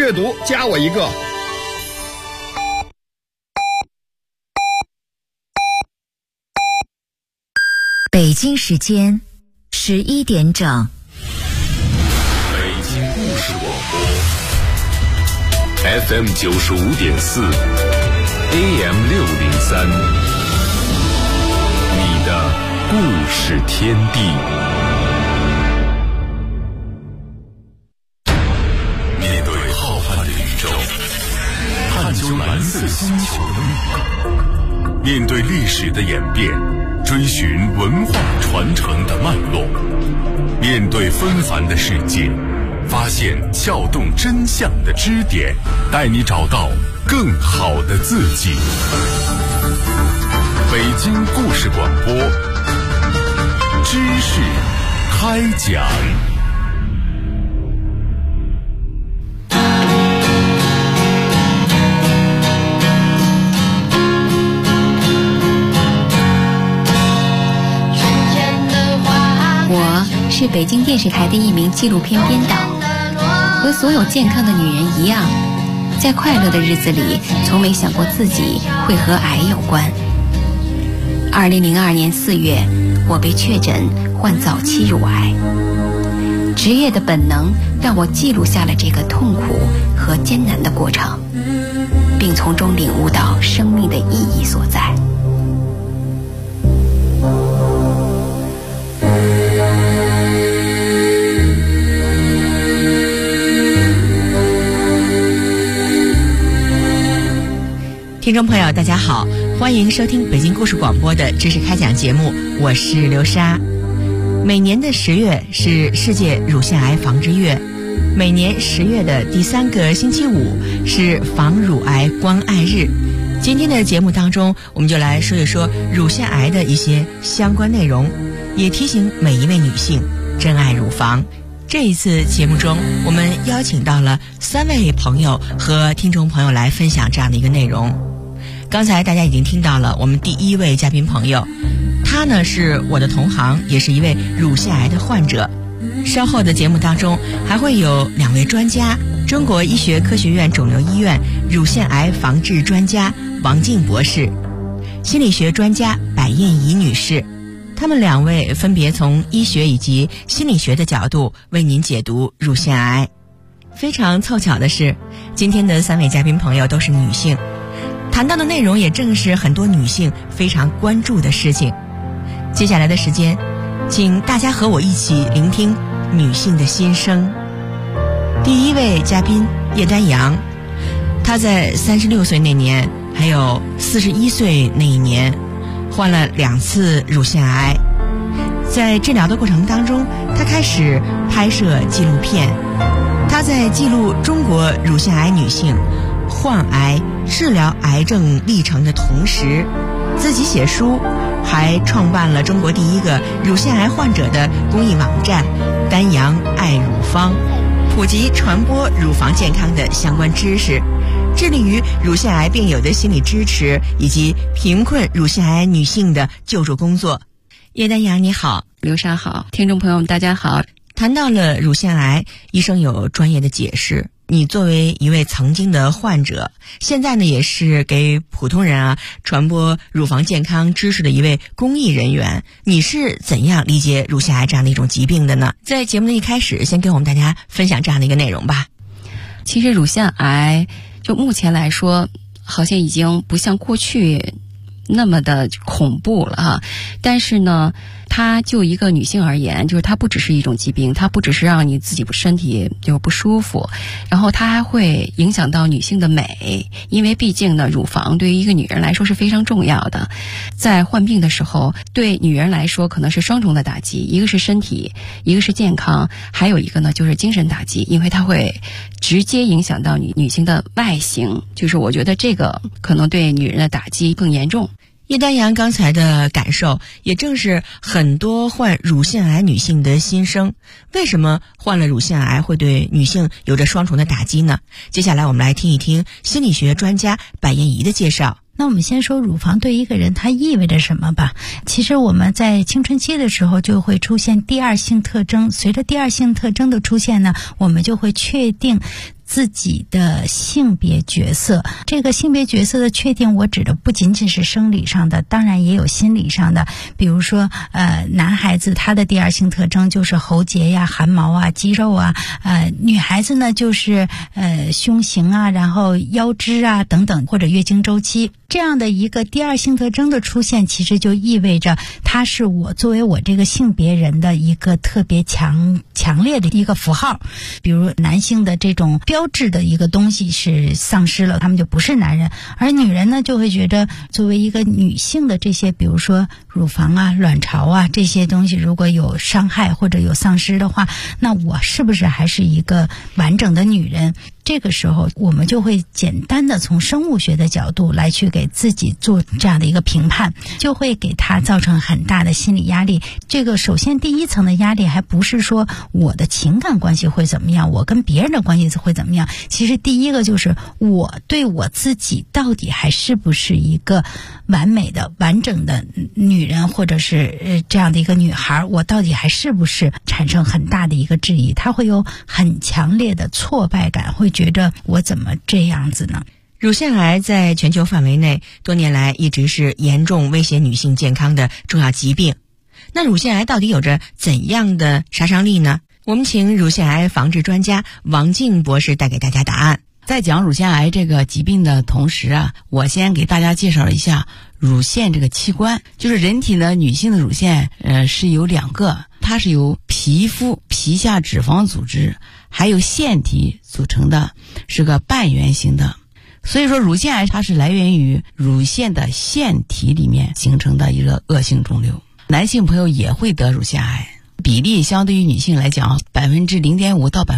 阅读，加我一个。 北京时间11点整。 北京故事广播 FM 95.4 AM 603，你的故事天地。面对浩瀚的宇宙，探究蓝色星球的秘密，面对历史的演变，追寻文化传承的脉络，面对纷繁的世界，发现撬动真相的支点，带你找到更好的自己。北京故事广播，知识开讲。 我是北京电视台的一名纪录片编导，和所有健康的女人一样，在快乐的日子里从没想过自己会和癌有关。2002年4月，我被确诊患早期乳癌。职业的本能让我记录下了这个痛苦和艰难的过程，并从中领悟到生命的意义所在。 听众朋友大家好，欢迎收听北京故事广播的知识开讲节目，我是刘莎。每年的10月是世界乳腺癌防治月，每年10月的第3个星期五是防乳癌关爱日。今天的节目当中，我们就来说一说乳腺癌的一些相关内容，也提醒每一位女性珍爱乳房。这一次节目中，我们邀请到了3位朋友和听众朋友来分享这样的一个内容。刚才大家已经听到了我们第1位嘉宾朋友，他呢是我的同行，也是一位乳腺癌的患者。稍后的节目当中还会有2位专家，中国医学科学院肿瘤医院乳腺癌防治专家王静博士，心理学专家白燕怡女士。他们2位分别从医学以及心理学的角度为您解读乳腺癌。非常凑巧的是，今天的3位嘉宾朋友都是女性，谈到的内容也正是很多女性非常关注的事情。接下来的时间，请大家和我一起聆听女性的心声。第1位嘉宾叶丹阳，她在36岁那年还有41岁那一年患了2次乳腺癌。在治疗的过程当中，她开始拍摄纪录片。她在记录中国乳腺癌女性患癌、治疗癌症历程的同时，自己写书，还创办了中国第1个乳腺癌患者的公益网站丹阳爱乳方，普及传播乳房健康的相关知识，致力于乳腺癌病友的心理支持以及贫困乳腺癌女性的救助工作。叶丹阳你好。 刘莎好，听众朋友们大家好。 谈到了乳腺癌，医生有专业的解释，你作为一位曾经的患者，现在呢也是给普通人传播乳房健康知识的一位公益人员，你是怎样理解乳腺癌这样的一种疾病的呢？在节目的一开始，先跟我们大家分享这样的一个内容吧。 其实乳腺癌就目前来说，好像已经不像过去那么的恐怖了哈，但是呢，它就一个女性而言，就是它不只是一种疾病，它不只是让你自己身体就不舒服，然后它还会影响到女性的美，因为毕竟呢，乳房对于一个女人来说是非常重要的。在患病的时候，对女人来说可能是双重的打击，一个是身体，一个是健康，还有一个呢就是精神打击，因为它会直接影响到女性的外形，就是我觉得这个可能对女人的打击更严重。 叶丹阳刚才的感受，也正是很多患乳腺癌女性的心声。为什么患了乳腺癌会对女性有着双重的打击呢？接下来我们来听一听心理学专家白燕怡的介绍。 那我们先说乳房对一个人它意味着什么吧。其实我们在青春期的时候就会出现第2性特征，随着第2性特征的出现呢，我们就会确定自己的性别角色。这个性别角色的确定，我指的不仅仅是生理上的，当然也有心理上的。比如说男孩子他的第二性特征就是喉结呀、汗毛啊、肌肉啊，女孩子呢就是胸型啊，然后腰肢啊等等，或者月经周期。这样的一个第二性特征的出现，其实就意味着它是我作为我这个性别人的一个特别强烈的一个符号。比如男性的这种标志的一个东西是丧失了，他们就不是男人。而女人呢，就会觉得作为一个女性的这些，比如说乳房啊、卵巢啊这些东西，如果有伤害或者有丧失的话，那我是不是还是一个完整的女人？这个时候我们就会简单的从生物学的角度来去给自己做这样的一个评判，就会给他造成很大的心理压力。这个首先第一层的压力还不是说我的情感关系会怎么样，我跟别人的关系会怎么样，其实第一个就是我对我自己到底还是不是一个完美的完整的女人，或者是这样的一个女孩，我到底还是不是产生很大的一个质疑，他会有很强烈的挫败感，会觉得我怎么这样子呢？ 乳腺癌在全球范围内多年来一直是严重威胁女性健康的重要疾病。那乳腺癌到底有着怎样的杀伤力呢？我们请乳腺癌防治专家王静博士带给大家答案。 在讲乳腺癌这个疾病的同时啊，我先给大家介绍一下乳腺这个器官。就是人体的女性的乳腺是有2个，它是由皮肤、皮下脂肪组织还有腺体组成的，是个半圆形的。所以说乳腺癌它是来源于乳腺的腺体里面形成的一个恶性肿瘤。男性朋友也会得乳腺癌，比例相对于女性来讲 0.5% 到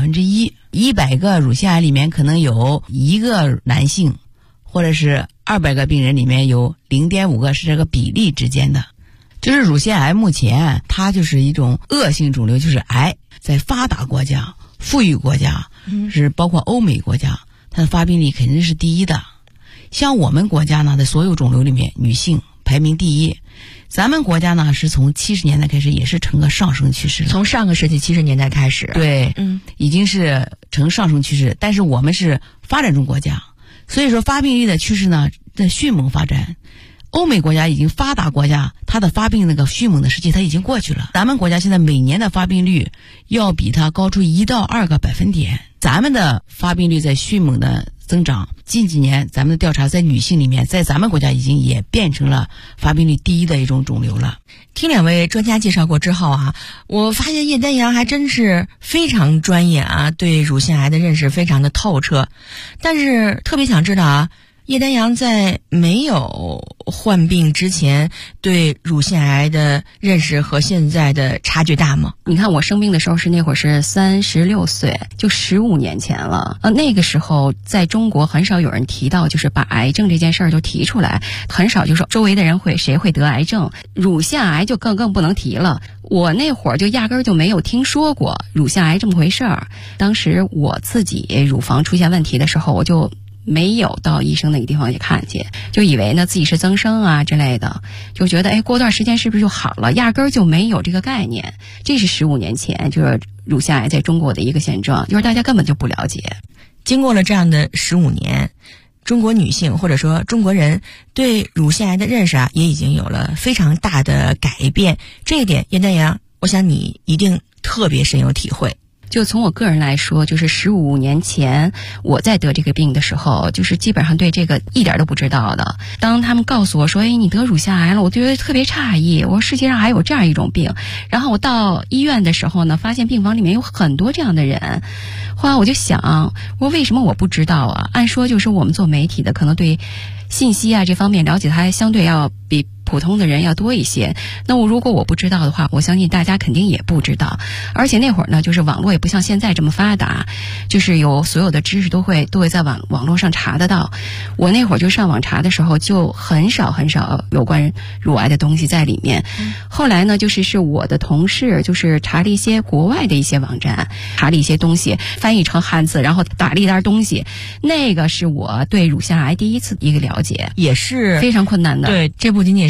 1%，100个乳腺癌里面可能有1个男性，或者是200个病人里面有 0.5个是这个比例之间的。就是乳腺癌目前它就是一种恶性肿瘤，就是癌在发达国家、富裕国家，是包括欧美国家，它的发病率肯定是第一的。像我们国家呢，在所有肿瘤里面女性排名第一。咱们国家呢是从70年代开始也是呈个上升趋势了， 从上个世纪70年代开始， 对，已经是呈上升趋势。但是我们是发展中国家，所以说发病率的趋势呢在迅猛发展。欧美国家已经发达国家，它的发病那个迅猛的时期它已经过去了。咱们国家现在每年的发病率要比它高出1到2个百分点，咱们的发病率在迅猛的增长。近几年咱们的调查在女性里面，在咱们国家已经也变成了发病率第一的一种肿瘤了。 听2位专家介绍过之后啊，我发现叶丹阳还真是非常专业啊，对乳腺癌的认识非常的透彻。但是特别想知道啊，叶丹阳在没有患病之前对乳腺癌的认识和现在的差距大吗？ 你看我生病的时候是那会儿是36岁，就15年前了。那个时候在中国很少有人提到，就是把癌症这件事儿就提出来，很少就说周围的人谁会得癌症，乳腺癌就更不能提了。我那会儿就压根儿就没有听说过乳腺癌这么回事儿。当时我自己乳房出现问题的时候，我就没有到医生那个地方去看去，就以为呢自己是增生啊之类的，就觉得过段时间是不是就好了，压根儿就没有这个概念。这是15年前就是乳腺癌在中国的一个现状，就是大家根本就不了解。 经过了这样的15年，中国女性或者说中国人对乳腺癌的认识啊，也已经有了非常大的改变。这一点叶丹阳，我想你一定特别深有体会。 就从我个人来说，就是15年前我在得这个病的时候，就是基本上对这个一点都不知道的。当他们告诉我说你得乳腺癌了，我觉得特别诧异，我说世界上还有这样一种病。然后我到医院的时候呢，发现病房里面有很多这样的人。后来我就想，我说为什么我不知道啊？按说就是我们做媒体的可能对信息啊这方面了解它还相对要比普通的人要多一些。那如果我不知道的话，我相信大家肯定也不知道。而且那会儿呢，就是网络也不像现在这么发达，就是有所有的知识都会在网络上查得到。我那会儿就上网查的时候，就很少有关乳癌的东西在里面。后来呢，是我的同事就是查了一些国外的一些网站，查了一些东西，翻译成汉字，然后打了一袋东西。那个是我对乳腺癌第一次一个了解， 也是非常困难的。 对，这不仅仅是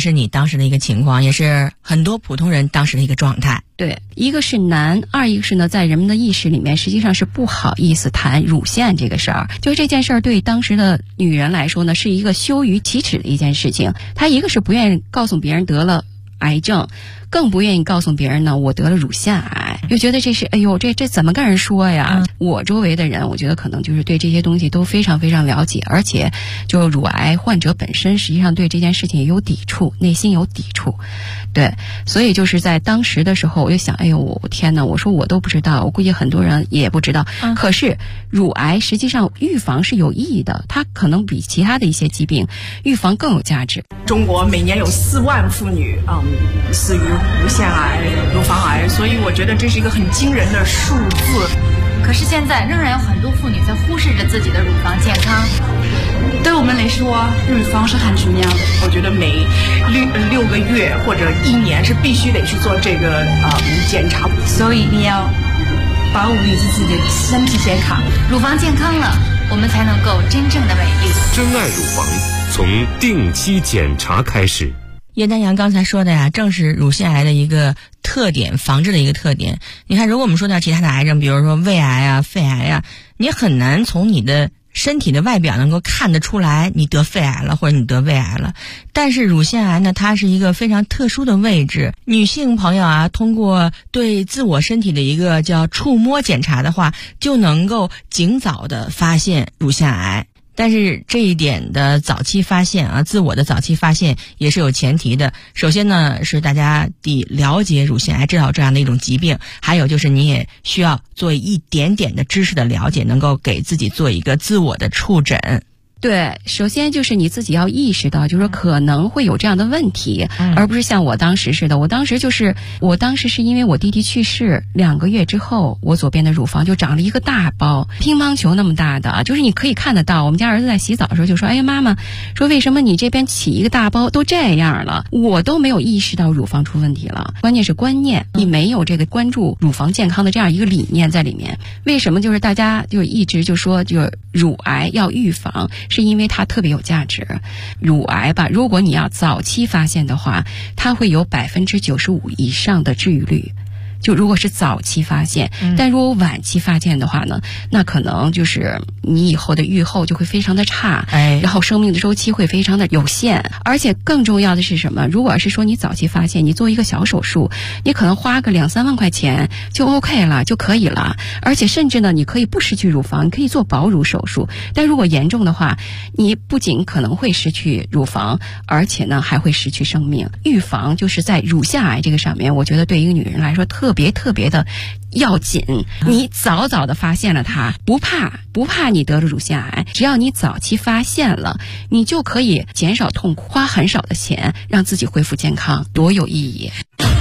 是你当时的一个情况，也是很多普通人当时的一个状态。 对，一个是难，二一个是呢，在人们的意识里面，实际上是不好意思谈乳腺这个事儿。就这件事儿，对当时的女人来说呢，是一个羞于启齿的一件事情。她一个是不愿意告诉别人得了癌症，更不愿意告诉别人呢我得了乳腺癌，又觉得这是哎呦这怎么跟人说呀？我周围的人，我觉得可能就是对这些东西都非常非常了解，而且就乳癌患者本身实际上对这件事情也有抵触，内心有抵触。对，所以就是在当时的时候，我就想，哎呦，我天哪！我说我都不知道，我估计很多人也不知道。可是乳癌实际上预防是有意义的，它可能比其他的一些疾病预防更有价值。 中国每年有4万妇女死于乳腺癌、乳房癌，所以我觉得这是一个很惊人的数字。 可是现在仍然有很多妇女在忽视着自己的乳房健康。 对我们来说，乳房是很重要的。我觉得每6个月或者1年是必须得去做这个检查， 所以你要保护自己的身体健康。 乳房健康了，我们才能够真正的美丽。 珍爱乳房，从定期检查开始。 叶丹阳刚才说的呀，正是乳腺癌的一个特点，防治的一个特点。你看，如果我们说到其他的癌症，比如说胃癌啊、肺癌啊，你很难从你的身体的外表能够看得出来你得肺癌了或者你得胃癌了。但是乳腺癌呢，它是一个非常特殊的位置。女性朋友啊，通过对自我身体的一个叫触摸检查的话，就能够尽早的发现乳腺癌。但是这一点的早期发现啊，自我的早期发现也是有前提的。首先呢，是大家得了解乳腺癌，知道这样的一种疾病，还有就是你也需要做一点点的知识的了解，能够给自己做一个自我的触诊。 对，首先就是你自己要意识到，就是说可能会有这样的问题，而不是像我当时似的。我当时是因为我弟弟去世2个月之后，我左边的乳房就长了一个大包，乒乓球那么大的，就是你可以看得到。我们家儿子在洗澡的时候就说：“哎呀，妈妈，说为什么你这边起一个大包都这样了？”我都没有意识到乳房出问题了。关键是观念，你没有这个关注乳房健康的这样一个理念在里面。为什么就是大家就一直就说就是乳癌要预防？是因为它特别有价值。乳癌吧，如果你要早期发现的话，它会有95%以上的治愈率。就如果是早期发现，但如果晚期发现的话呢，那可能就是你以后的预后就会非常的差，然后生命的周期会非常的有限。而且更重要的是什么？如果是说你早期发现，你做一个小手术，你可能花个2-3万块钱就 OK 了，就可以了。而且甚至呢，你可以不失去乳房，你可以做保乳手术。但如果严重的话，你不仅可能会失去乳房，而且呢还会失去生命。预防就是在乳腺癌这个上面，我觉得对一个女人来说特别的要紧。你早早的发现了它，不怕你得了乳腺癌，只要你早期发现了，你就可以减少痛苦，花很少的钱让自己恢复健康，多有意义。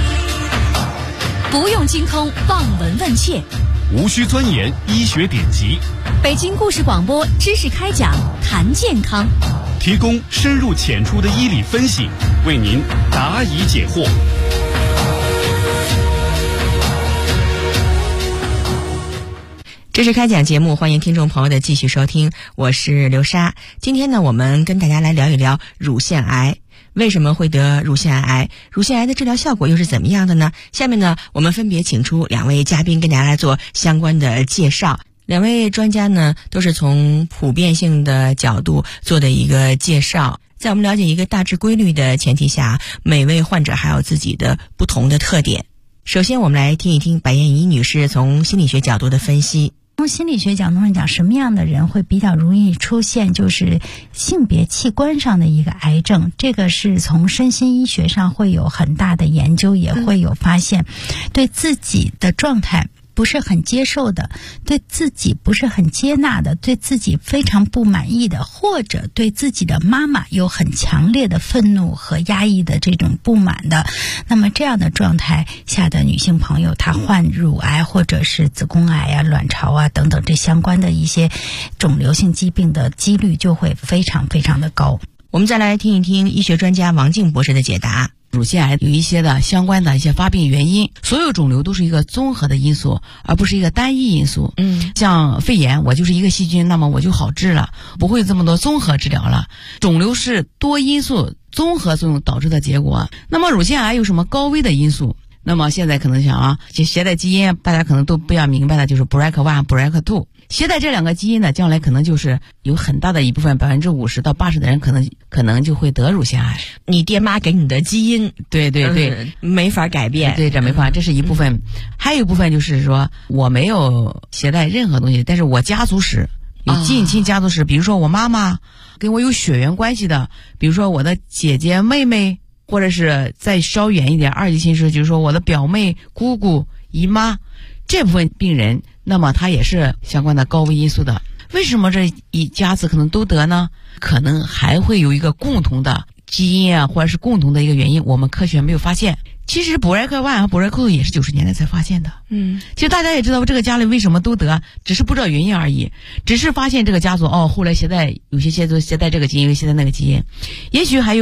不用精通望闻问切， 无需钻研医学典籍， 北京故事广播知识开讲，谈健康， 提供深入浅出的医理分析，为您答疑解惑。 知识开讲节目，欢迎听众朋友的继续收听，我是刘莎。今天呢，我们跟大家来聊一聊乳腺癌。为什么会得乳腺癌？乳腺癌的治疗效果又是怎么样的呢？下面呢，我们分别请出2位嘉宾跟大家来做相关的介绍。2位专家呢，都是从普遍性的角度做的一个介绍。在我们了解一个大致规律的前提下，每位患者还有自己的不同的特点。首先，我们来听一听白燕怡女士从心理学角度的分析。 从心理学角度上讲，什么样的人会比较容易出现就是性别器官上的一个癌症？这个是从身心医学上会有很大的研究，也会有发现，对自己的状态不是很接受的，对自己不是很接纳的，对自己非常不满意的，或者对自己的妈妈有很强烈的愤怒和压抑的这种不满的，那么这样的状态下的女性朋友，她患乳癌或者是子宫癌啊、卵巢啊等等这相关的一些肿瘤性疾病的几率就会非常非常的高。 我们再来听一听医学专家王静博士的解答。 乳腺癌有一些的相关的一些发病原因，所有肿瘤都是一个综合的因素，而不是一个单一因素。像肺炎，我就是一个细菌，那么我就好治了，不会这么多综合治疗了。肿瘤是多因素综合作用导致的结果。那么乳腺癌有什么高危的因素？那么现在可能想啊，携带基因大家可能都比较明白的就是 BRCA1、BRCA2。携带这两个基因呢，将来可能就是有很大的一部分50%到80%的人可能就会得乳腺癌。 你爹妈给你的基因， 对对对， 没法改变。 对，这没法，这是一部分。还有一部分就是说，我没有携带任何东西，但是我家族史有近亲家族史，比如说我妈妈跟我有血缘关系的，比如说我的姐姐、妹妹，或者是再稍远一点二级亲属，就是说我的表妹、姑姑、姨妈，这部分病人。那么它也是相关的高危因素的。为什么这一家子可能都得呢？可能还会有一个共同的基因啊，或者是共同的一个原因，我们科学没有发现。其实BRCA1和BRCA2也是90年代才发现的。其实大家也知道这个家里为什么都得，只是不知道原因而已。只是发现这个家族后来有些家族携带这个基因，有些携带那个基因，也许还有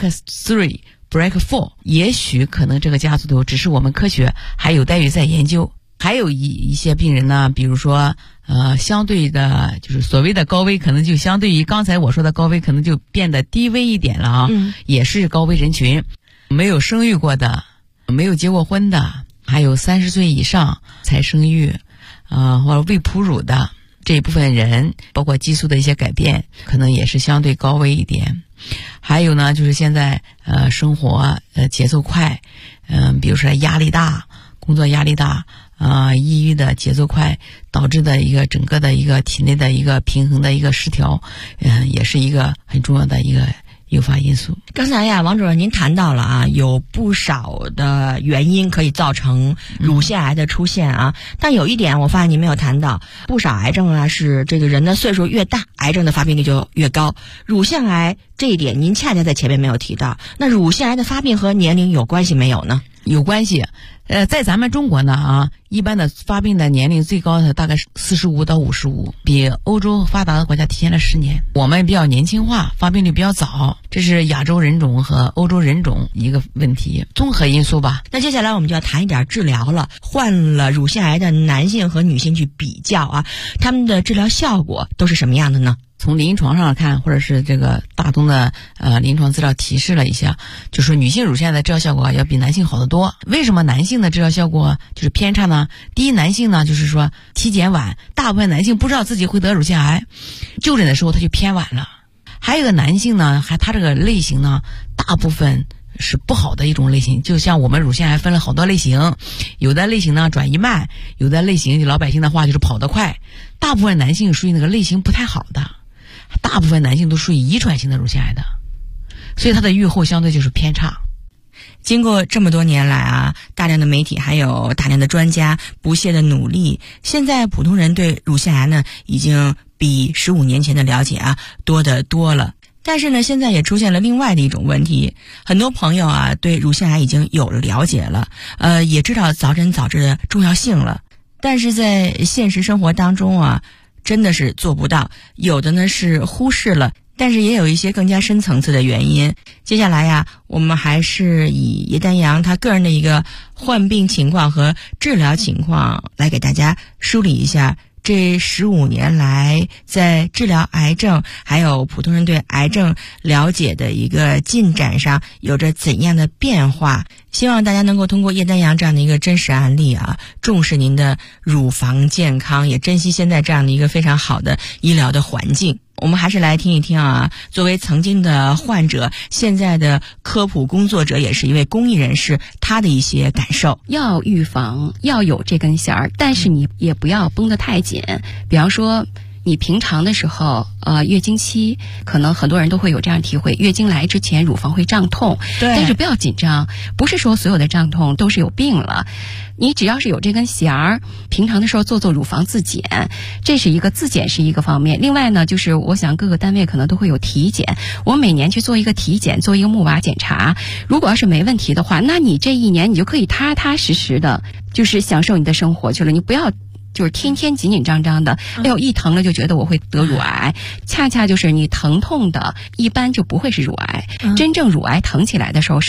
BRCA3、BRCA4，也许可能这个家族都有，只是我们科学还有待于在研究。还有一些病人呢，比如说相对的就是所谓的高危，可能就相对于刚才我说的高危可能就变得低危一点了啊。也是高危人群，没有生育过的，没有结过婚的，还有30岁以上才生育或者未哺乳的这一部分人，包括激素的一些改变，可能也是相对高危一点。还有呢，就是现在生活节奏快，比如说压力大，工作压力大抑郁的节奏快导致的一个整个的一个体内的一个平衡的一个失调，也是一个很重要的一个诱发因素。 刚才呀，王主任您谈到了有不少的原因可以造成乳腺癌的出现啊，但有一点我发现您没有谈到，不少癌症是这个人的岁数越大，癌症的发病率就越高。乳腺癌这一点您恰恰在前面没有提到，那乳腺癌的发病和年龄有关系没有呢？ 有关系。在咱们中国呢一般的发病的年龄最高的大概是45到55，比欧洲发达的国家提前了10年。我们比较年轻化，发病率比较早，这是亚洲人种和欧洲人种一个问题，综合因素吧。 那接下来我们就要谈一点治疗了。患了乳腺癌的男性和女性去比较他们的治疗效果都是什么样的呢？ 从临床上看，或者是这个大宗的临床资料提示了一下，就是女性乳腺癌的治疗效果要比男性好得多。为什么男性的治疗效果就是偏差呢？第一，男性呢就是说体检晚，大部分男性不知道自己会得乳腺癌，就诊的时候他就偏晚了。还有一个男性呢，他这个类型呢，大部分是不好的一种类型，就像我们乳腺癌分了好多类型，有的类型呢转移慢，有的类型老百姓的话就是跑得快。大部分男性属于那个类型不太好的，大部分男性都属于遗传性的乳腺癌的，所以它的预后相对就是偏差。 经过这么多年来大量的媒体还有大量的专家不懈的努力，现在普通人对乳腺癌呢已经比15年前的了解多得多了。但是呢，现在也出现了另外的一种问题，很多朋友对乳腺癌已经有了了解了，也知道早诊早治的重要性了，但是在现实生活当中真的是做不到，有的呢是忽视了，但是也有一些更加深层次的原因。接下来我们还是以叶丹阳他个人的一个患病情况和治疗情况来给大家梳理一下这15年来在治疗癌症还有普通人对癌症了解的一个进展上有着怎样的变化。希望大家能够通过叶丹阳这样的一个真实案例重视您的乳房健康，也珍惜现在这样的一个非常好的医疗的环境。我们还是来听一听作为曾经的患者，现在的科普工作者，也是一位公益人士，他的一些感受。 要预防，要有这根弦儿，但是你也不要绷得太紧。比方说你平常的时候月经期，可能很多人都会有这样体会，月经来之前乳房会胀痛， 对， 但是不要紧张，不是说所有的胀痛都是有病了，你只要是有这根弦儿，平常的时候做乳房自检，这是一个自检是一个方面。另外呢，就是我想各个单位可能都会有体检，我每年去做一个体检，做一个钼靶检查，如果要是没问题的话，那你这一年你就可以踏踏实实的就是享受你的生活去了，你不要就是天天紧紧张张的，哎呦一疼了就觉得我会得乳癌，恰恰就是你疼痛的一般就不会是乳癌，真正乳癌疼起来的时候是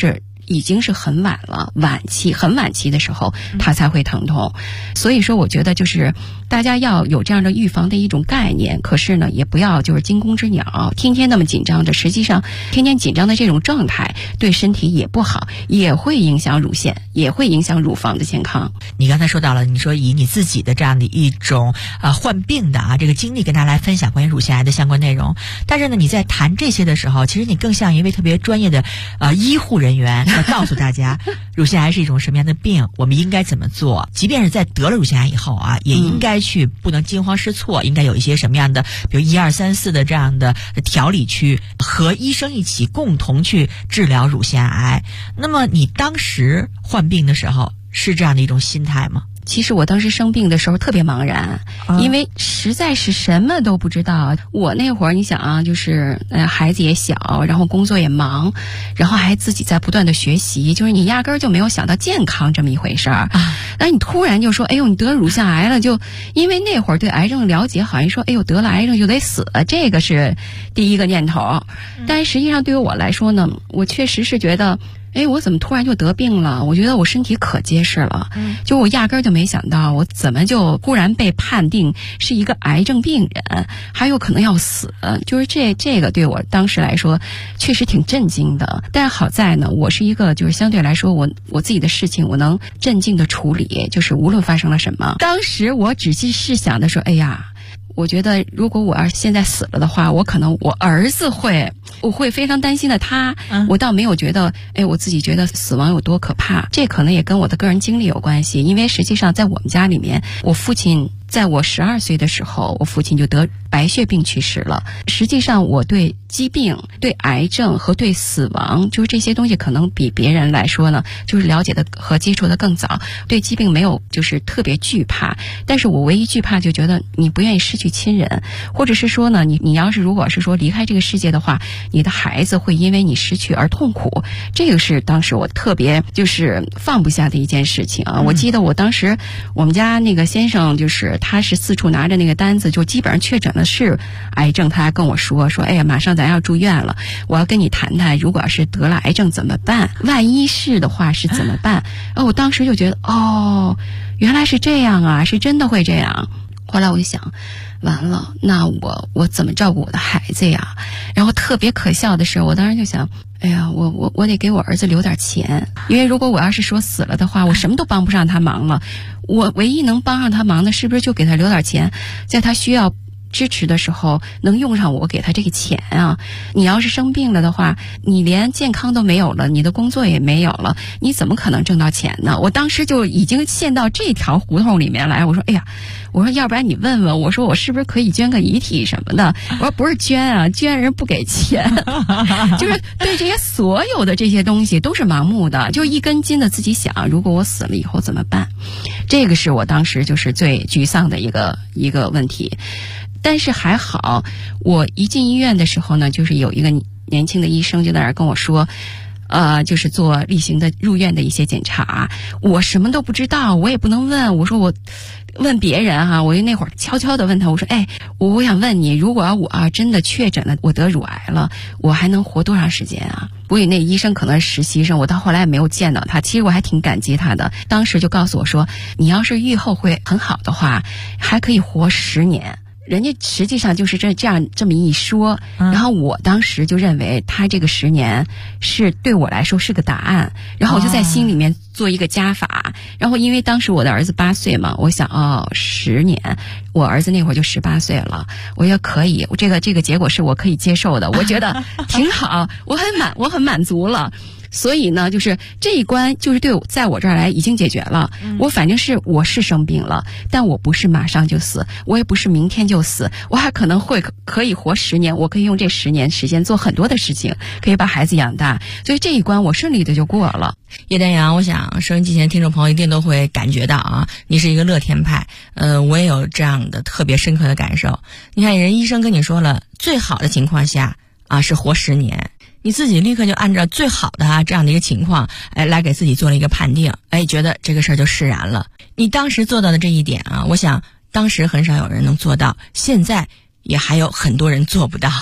已经是很晚了，很晚期的时候它才会疼痛。所以说我觉得就是大家要有这样的预防的一种概念，可是呢也不要就是惊弓之鸟，天天那么紧张着，实际上天天紧张的这种状态对身体也不好，也会影响乳腺，也会影响乳房的健康。 你刚才说到了，你说以你自己的这样的一种患病的这个经历跟大家来分享关于乳腺癌的相关内容，但是呢你在谈这些的时候，其实你更像一位特别专业的医护人员，要告诉大家乳腺癌是一种什么样的病，我们应该怎么做，即便是在得了乳腺癌以后也应该去不能惊慌失措，应该有一些什么样的比如1、2、3、4的这样的调理，去和医生一起共同去治疗乳腺癌。那么你当时患病的时候是这样的一种心态吗？ 其实我当时生病的时候特别茫然，因为实在是什么都不知道。我那会儿你想就是孩子也小，然后工作也忙，然后还自己在不断的学习，就是你压根儿就没有想到健康这么一回事儿。那你突然就说哎呦你得乳腺癌了，就因为那会儿对癌症的了解好像说哎呦得了癌症就得死，这个是第一个念头。但实际上对于我来说呢，我确实是觉得哎，我怎么突然就得病了？我觉得我身体可结实了，就我压根儿就没想到，我怎么就忽然被判定是一个癌症病人，还有可能要死。就是这个对我当时来说确实挺震惊的。但是好在呢，我是一个就是相对来说我自己的事情我能镇静的处理，就是无论发生了什么。当时我只是想的说，哎呀，我觉得如果我要是现在死了的话，我可能我儿子我会非常担心的他。我倒没有觉得我自己觉得死亡有多可怕，这可能也跟我的个人经历有关系。因为实际上在我们家里面，我父亲在我12岁的时候，我父亲就得白血病去世了。实际上我对疾病、对癌症和对死亡，就是这些东西可能比别人来说呢，就是了解的和接触的更早。对疾病没有就是特别惧怕，但是我唯一惧怕就觉得你不愿意失去亲人，或者是说呢，你要是如果是说离开这个世界的话，你的孩子会因为你失去而痛苦。这个是当时我特别就是放不下的一件事情啊。我记得我当时我们家那个先生就是他是四处拿着那个单子，就基本上确诊的是癌症，他还跟我说哎呀马上咱要住院了，我要跟你谈谈如果要是得了癌症怎么办，万一是的话是怎么办。我当时就觉得原来是这样啊，是真的会这样。后来我就想完了，那我怎么照顾我的孩子呀？然后特别可笑的是，我当时就想哎呀我得给我儿子留点钱，因为如果我要是说死了的话，我什么都帮不上他忙了，我唯一能帮上他忙的是不是就给他留点钱，在他需要支持的时候能用上我给他这个钱啊。你要是生病了的话，你连健康都没有了，你的工作也没有了，你怎么可能挣到钱呢？我当时就已经陷到这条胡同里面来。我说哎呀，我说要不然你问问，我说我是不是可以捐个遗体什么的。我说不是捐啊，捐人不给钱就是对这些所有的这些东西都是盲目的，就一根筋的自己想如果我死了以后怎么办。这个是我当时就是最沮丧的一个问题。但是还好，我一进医院的时候呢，就是有一个年轻的医生就在那儿跟我说就是做例行的入院的一些检查。我什么都不知道，我也不能问，我说我问别人我就那会儿悄悄的问他，我说我想问你，如果我真的确诊了我得乳癌了，我还能活多长时间啊？所以那医生可能是实习生，我到后来也没有见到他，其实我还挺感激他的。当时就告诉我说，你要是预后会很好的话，还可以活10年。人家实际上就是这么一说，然后我当时就认为他这个10年是对我来说是个答案，然后我就在心里面做一个加法。然后因为当时我的儿子8岁嘛，我想10年，我儿子那会儿就18岁了，我也可以，这个结果是我可以接受的，我觉得挺好，我很满足了。所以呢，就是这一关就是在我这儿来已经解决了。我反正我是生病了，但我不是马上就死，我也不是明天就死，我还可能可以活10年，我可以用这10年时间做很多的事情，可以把孩子养大，所以这一关我顺利的就过了。 叶丹阳，我想收音机前听众朋友一定都会感觉到你是一个乐天派。我也有这样的特别深刻的感受。你看人医生跟你说了，最好的情况下是活10年。你自己立刻就按照最好的这样的一个情况来给自己做了一个判定，觉得这个事儿就释然了。你当时做到的这一点我想当时很少有人能做到，现在也还有很多人做不到。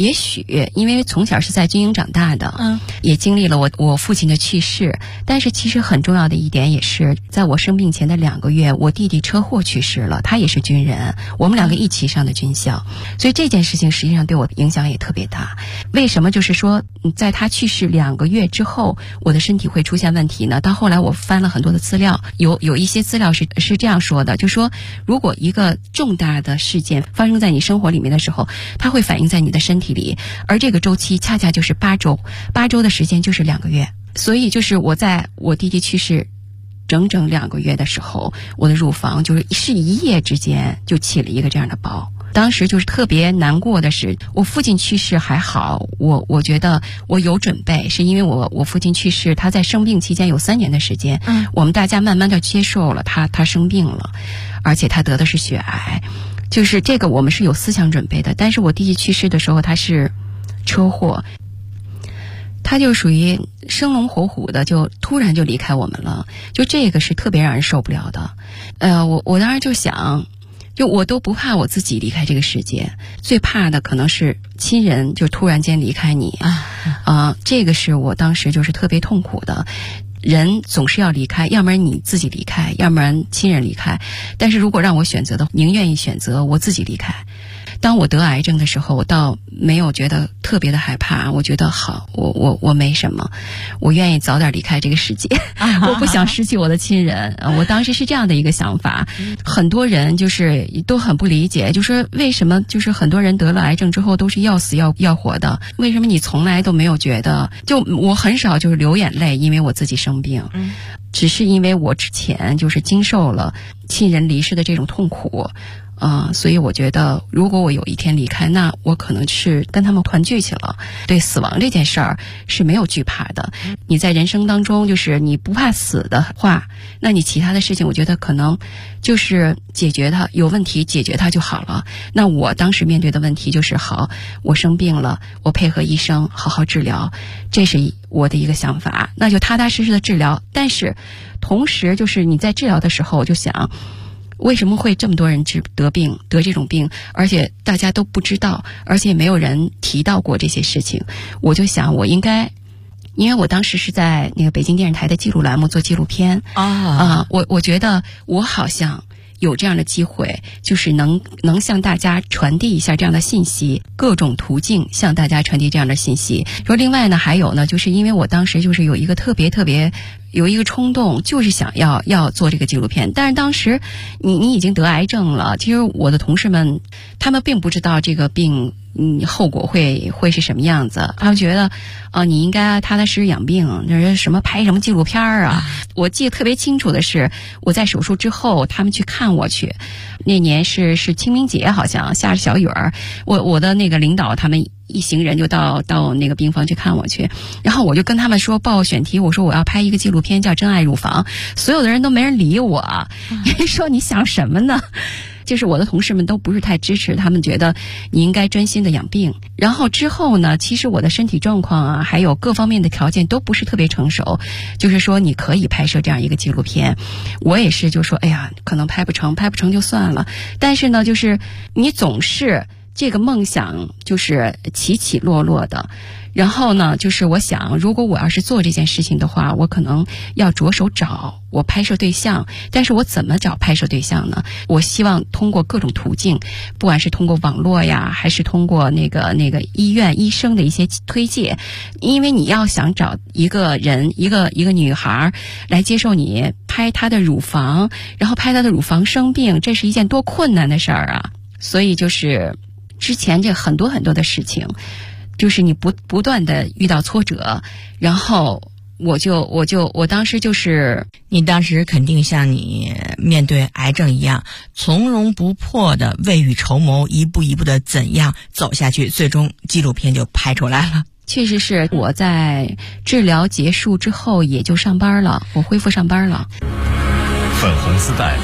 也许因为从小是在军营长大的，也经历了我父亲的去世，但是其实很重要的一点也是，在我生病前的2个月，我弟弟车祸去世了，他也是军人，我们2个一起上的军校，所以这件事情实际上对我影响也特别大。为什么就是说在他去世2个月之后，我的身体会出现问题呢？到后来我翻了很多的资料，有一些资料是这样说的，就说如果一个重大的事件发生在你生活里面的时候，它会反映在你的身体里，而这个周期恰恰就是8周，8周的时间就是2个月。所以就是我在我弟弟去世整整2个月的时候，我的乳房是一夜之间就起了一个这样的包。当时就是特别难过的是，我父亲去世还好，我觉得我有准备，是因为我父亲去世，他在生病期间有3年的时间，我们大家慢慢的接受了他生病了，而且他得的是血癌，就是这个我们是有思想准备的。但是我弟弟去世的时候，他是车祸，他就属于生龙活虎的，就突然就离开我们了，就这个是特别让人受不了的。我当时就想，就我都不怕我自己离开这个世界，最怕的可能是亲人就突然间离开你这个是我当时就是特别痛苦的。人总是要离开，要不然你自己离开，要不然亲人离开，但是如果让我选择的，宁愿意选择我自己离开。当我得癌症的时候，我倒没有觉得特别的害怕，我觉得好，我没什么，我愿意早点离开这个世界，我不想失去我的亲人。我当时是这样的一个想法。很多人就是都很不理解，就是为什么就是很多人得了癌症之后都是要死要活的，为什么你从来都没有觉得？就我很少就是流眼泪，因为我自己生病，只是因为我之前就是经受了亲人离世的这种痛苦。所以我觉得如果我有一天离开，那我可能是跟他们团聚去了。对死亡这件事儿是没有惧怕的。你在人生当中就是你不怕死的话，那你其他的事情我觉得可能就是解决它，有问题解决它就好了。那我当时面对的问题就是好，我生病了，我配合医生好好治疗，这是我的一个想法，那就踏踏实实的治疗。但是同时就是你在治疗的时候，我就想为什么会这么多人得这种病，而且大家都不知道，而且没有人提到过这些事情。我就想我应该，因为我当时是在那个北京电视台的记录栏目做纪录片我觉得我好像有这样的机会，就是能向大家传递一下这样的信息，各种途径向大家传递这样的信息。说另外呢，还有呢，就是因为我当时就是有一个特别有一个冲动，就是想要做这个纪录片。但是当时你已经得癌症了，其实我的同事们他们并不知道这个病后果会是什么样子，他们觉得你应该踏踏实实养病，那什么拍什么纪录片啊。我记得特别清楚的是，我在手术之后他们去看我去，那年是清明节，好像下着小雨儿，我的那个领导他们一行人就到那个病房去看我去，然后我就跟他们说报选题，我说我要拍一个纪录片叫《真爱乳房》，所有的人都没人理我，人说你想什么呢？就是我的同事们都不是太支持，他们觉得你应该专心的养病。然后之后呢，其实我的身体状况还有各方面的条件都不是特别成熟，就是说你可以拍摄这样一个纪录片。我也是就说哎呀，可能拍不成就算了。但是呢，就是你总是这个梦想就是起起落落的。然后呢，就是我想如果我要是做这件事情的话，我可能要着手找我拍摄对象。但是我怎么找拍摄对象呢？我希望通过各种途径，不管是通过网络呀，还是通过那个医院医生的一些推介。因为你要想找一个人，一个女孩来接受你拍她的乳房，然后拍她的乳房生病，这是一件多困难的事儿啊。所以就是之前这很多的事情，就是你不断的遇到挫折，然后我当时就是你当时肯定像你面对癌症一样从容不迫的未雨绸缪，一步一步的怎样走下去，最终纪录片就拍出来了。 确实是我在治疗结束之后也就上班了，我恢复上班了。 粉红丝带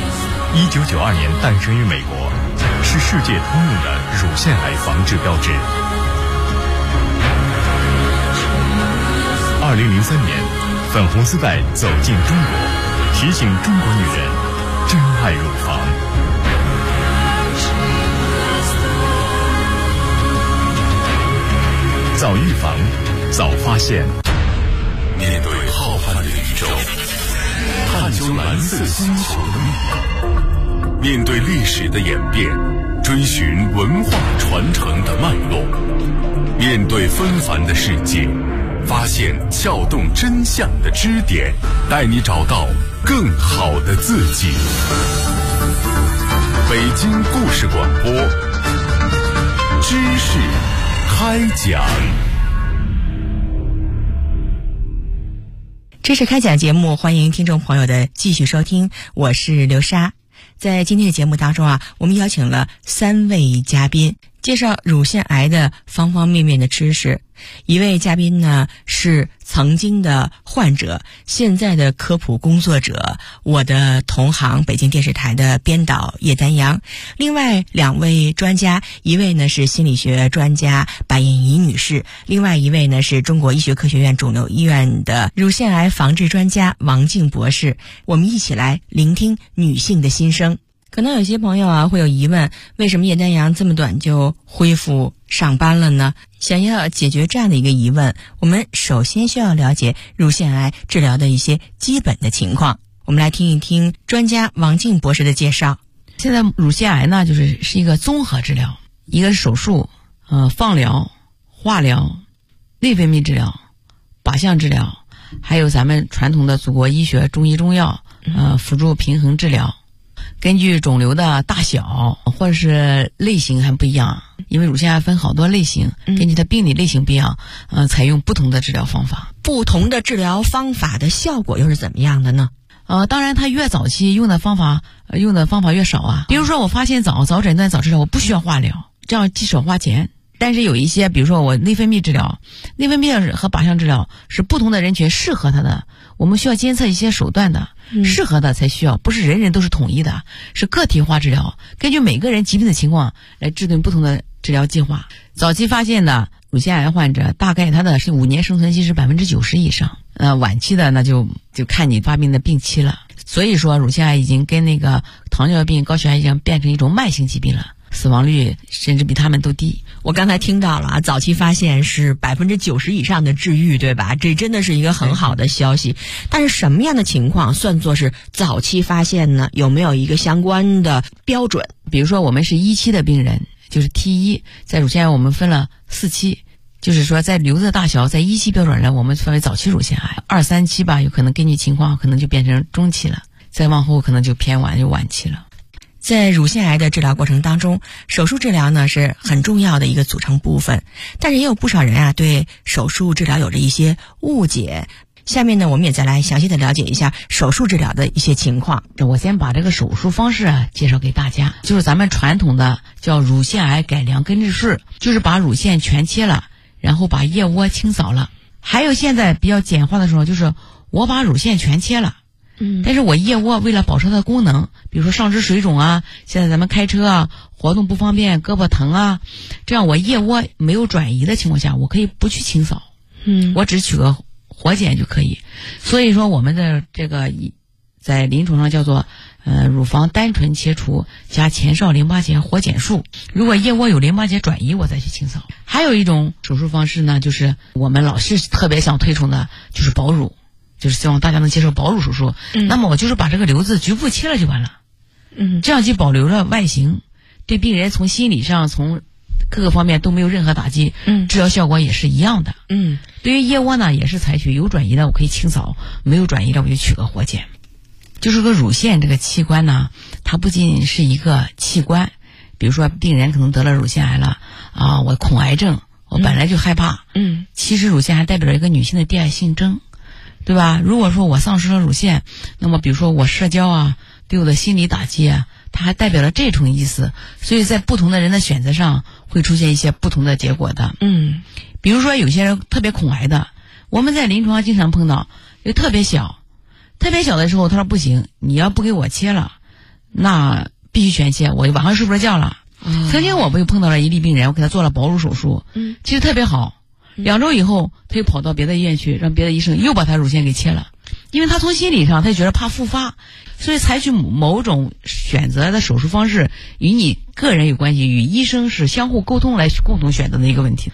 1992年诞生于美国，是世界通用的乳腺癌防治标志。2003年，粉红丝带走进中国，提醒中国女人珍爱乳房。 早预防，早发现。面对浩瀚的宇宙，探究蓝色星球的秘密，面对历史的演变，追寻文化传承的脉络，面对纷繁的世界，发现撬动真相的支点，带你找到更好的自己。北京故事广播，知识开讲。 知识开讲节目，欢迎听众朋友的继续收听，我是刘莎。在今天的节目当中我们邀请了3位嘉宾，介绍乳腺癌的方方面面的知识。一位嘉宾呢是曾经的患者，现在的科普工作者，我的同行北京电视台的编导叶丹阳。另外2位专家，一位呢是心理学专家白燕怡女士，另外一位呢是中国医学科学院肿瘤医院的乳腺癌防治专家王静博士。我们一起来聆听女性的心声。可能有些朋友会有疑问，为什么叶丹阳这么短就恢复上班了呢？想要解决这样的一个疑问，我们首先需要了解乳腺癌治疗的一些基本的情况。我们来听一听专家王静博士的介绍。 现在乳腺癌呢，是一个综合治疗，一个是手术、放疗、化疗、内分泌治疗、靶向治疗，还有咱们传统的祖国医学中医中药，辅助平衡治疗。根据肿瘤的大小或者是类型还不一样，因为乳腺癌分好多类型，根据它病理类型不一样，采用不同的治疗方法。 不同的治疗方法的效果又是怎么样的呢？ 当然它越早期用的方法越少比如说我发现早诊断早治疗，我不需要化疗，这样既少花钱。但是有一些比如说我内分泌治疗和靶向治疗是不同的人群适合它的，我们需要监测一些手段的，适合的才需要，不是人人都是统一的，是个体化治疗，根据每个人疾病的情况来制定不同的治疗计划。早期发现的乳腺癌患者大概他的5年生存期是90%以上，晚期的那就看你发病的病期了。所以说乳腺癌已经跟那个糖尿病、高血压已经变成一种慢性疾病了，死亡率甚至比他们都低。 我刚才听到了早期发现是90%以上的治愈，对吧？这真的是一个很好的消息。但是什么样的情况算作是早期发现呢？有没有一个相关的标准？ 比如说我们是1期的病人，就是 T1， 在乳腺癌我们分了4期，就是说在瘤子大小在1期标准上我们分为早期乳腺癌，2、3期有可能根据情况可能就变成中期了，再往后可能就偏晚，就晚期了。 在乳腺癌的治疗过程当中，手术治疗呢是很重要的一个组成部分，但是也有不少人对手术治疗有着一些误解。下面呢，我们也再来详细的了解一下手术治疗的一些情况。 我先把这个手术方式介绍给大家，就是咱们传统的叫乳腺癌改良根治术，就是把乳腺全切了，然后把腋窝清扫了。还有现在比较简化的时候，就是我把乳腺全切了，但是我腋窝为了保持它的功能，比如说上肢水肿现在咱们开车活动不方便，胳膊疼这样我腋窝没有转移的情况下，我可以不去清扫，我只取个活检就可以。所以说我们的这个在临床上叫做乳房单纯切除加前哨淋巴结活检术，如果腋窝有淋巴结转移我再去清扫。还有一种手术方式呢，就是我们老是特别想推崇的，就是保乳，就是希望大家能接受保乳手术。那么我就是把这个瘤子局部切了就完了，这样既保留了外形，对病人从心理上从各个方面都没有任何打击，治疗效果也是一样的。对于腋窝呢，也是采取有转移的我可以清扫，没有转移的我就取个活检。就是个乳腺这个器官呢，它不仅是一个器官，比如说病人可能得了乳腺癌了我恐癌症，我本来就害怕，其实乳腺还代表着一个女性的第二性征，对吧？如果说我丧失了乳腺，那么比如说我社交对我的心理打击它还代表了这种意思。所以在不同的人的选择上会出现一些不同的结果的。比如说有些人特别恐癌的，我们在临床上经常碰到，就特别小的时候，他说不行，你要不给我切了，那必须全切，我晚上睡不着觉了。曾经我不就碰到了一例病人，我给他做了保乳手术，其实特别好，2周以后他又跑到别的医院去，让别的医生又把他乳腺给切了，因为他从心理上他觉得怕复发，所以采取某种选择的手术方式与你个人有关系，与医生是相互沟通来共同选择的一个问题。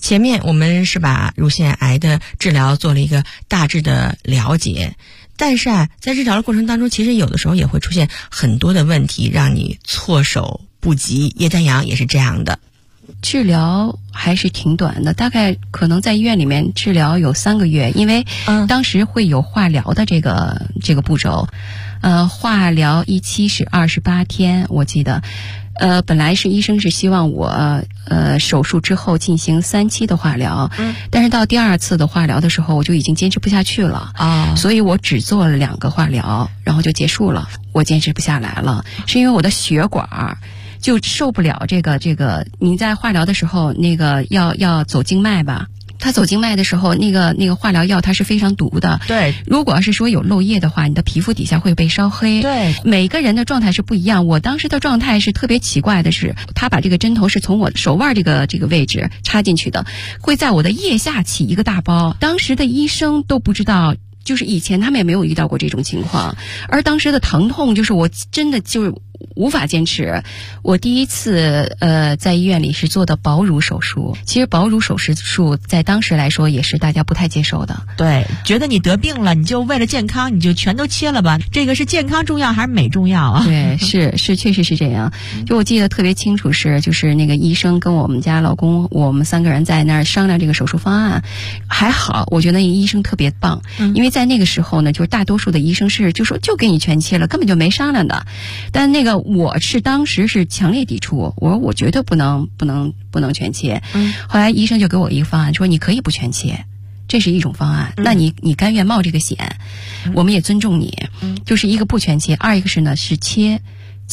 前面我们是把乳腺癌的治疗做了一个大致的了解，但是在治疗的过程当中，其实有的时候也会出现很多的问题，让你措手不及。叶丹阳也是这样的。 治疗还是挺短的，大概可能在医院里面治疗有3个月，因为当时会有化疗的这个步骤，化疗一期是28天，我记得。本来是医生是希望我手术之后进行3期的化疗，但是到第2次的化疗的时候，我就已经坚持不下去了所以我只做了2个化疗，然后就结束了。我坚持不下来了，是因为我的血管就受不了这个，你在化疗的时候，那个要走经脉吧。他走经脉的时候，那个化疗药它是非常毒的。 对， 如果是说有漏液的话，你的皮肤底下会被烧黑。 对， 每个人的状态是不一样。我当时的状态是特别奇怪的是，他把这个针头是从我手腕这个位置插进去的，会在我的腋下起一个大包。当时的医生都不知道。就是以前他们也没有遇到过这种情况，而当时的疼痛就是我真的就是无法坚持。我第1次在医院里是做的保乳手术，其实保乳手术在当时来说也是大家不太接受的。 对，觉得你得病了，你就为了健康你就全都切了吧，这个是健康重要还是美重要啊？ 对，是确实是这样。就我记得特别清楚就是那个医生跟我们家老公，我们3个人在那儿商量这个手术方案。还好，我觉得那个医生特别棒，因为在那个时候呢，就是大多数的医生是就说就给你全切了，根本就没商量的。但那个我是当时是强烈抵触，我说我绝对不能全切。后来医生就给我一个方案，说你可以不全切，这是一种方案。那你甘愿冒这个险，我们也尊重你。就是一个不全切，二一个是呢是切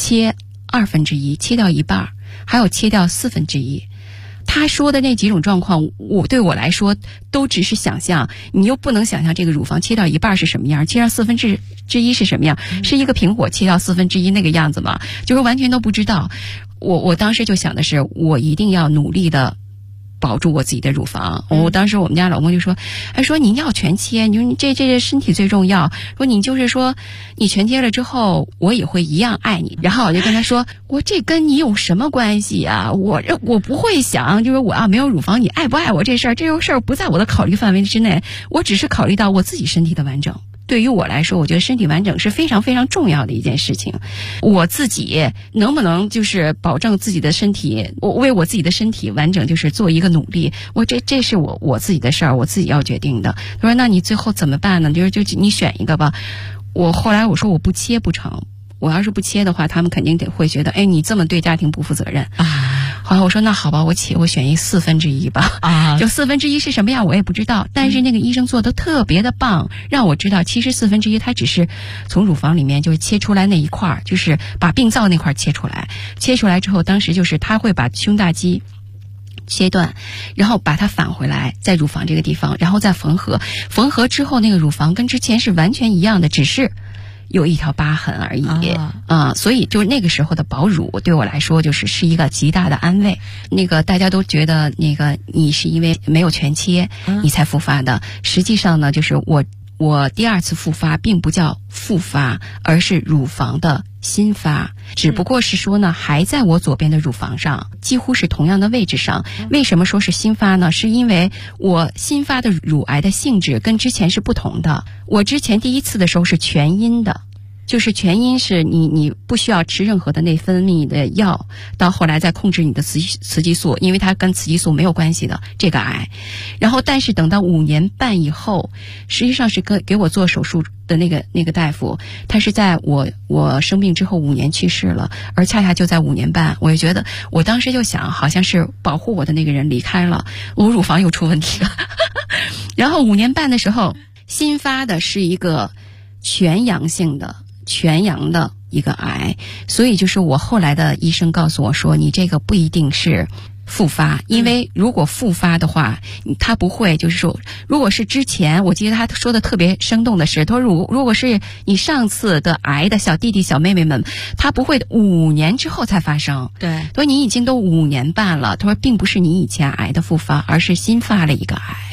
1/2，切掉一半，还有切掉1/4。他说的那几种状况，对我来说都只是想象，你又不能想象这个乳房切掉一半是什么样，切掉1/4是什么样，是一个苹果切掉1/4那个样子吗？就是完全都不知道。我当时就想的是，我一定要努力的保住我自己的乳房。我当时我们家老公就说，说你要全切，你说这身体最重要，说你就是说你全切了之后，我也会一样爱你。然后我就跟他说，我这跟你有什么关系啊？我不会想，就是我没有乳房，你爱不爱我这事儿不在我的考虑范围之内，我只是考虑到我自己身体的完整。对于我来说，我觉得身体完整是非常非常重要的一件事情。我自己能不能就是保证自己的身体，我为我自己的身体完整就是做一个努力。这是我自己的事儿，我自己要决定的。他说那你最后怎么办呢？就你选一个吧。后来我说我不切不成，我要是不切的话，他们肯定会觉得，你这么对家庭不负责任啊。后来我说那好吧，我选一1/4吧就1/4是什么样我也不知道，但是那个医生做的特别的棒，让我知道其实1/4它只是从乳房里面就是切出来那一块，就是把病灶那块切出来之后，当时就是他会把胸大肌切断，然后把它返回来在乳房这个地方，然后再缝合之后，那个乳房跟之前是完全一样的，只是有一条疤痕而已所以就是那个时候的保乳对我来说是一个极大的安慰。那个大家都觉得那个你是因为没有全切你才复发的，实际上呢，就是我第2次复发并不叫复发，而是乳房的新发，只不过是说呢还在我左边的乳房上，几乎是同样的位置上。为什么说是新发呢？是因为我新发的乳癌的性质跟之前是不同的。我之前第1次的时候是全阴的，就是全阴是你不需要吃任何的内分泌的药，到后来再控制你的雌激素，因为它跟雌激素没有关系的这个癌。然后但是等到5年半以后，实际上是给我做手术的那个大夫，他是在我生病之后5年去世了，而恰恰就在5年半，我就觉得我当时就想，好像是保护我的那个人离开了，我乳房又出问题了然后5年半的时候，新发的是一个全阳的一个癌，所以就是我后来的医生告诉我说，你这个不一定是复发，因为如果复发的话，他不会就是说，如果是之前，我记得他说的特别生动的是，他说如果是你上次的癌的小弟弟小妹妹们，他不会5年之后才发生。对，他说你已经都5年半了，他说并不是你以前癌的复发，而是新发了一个癌。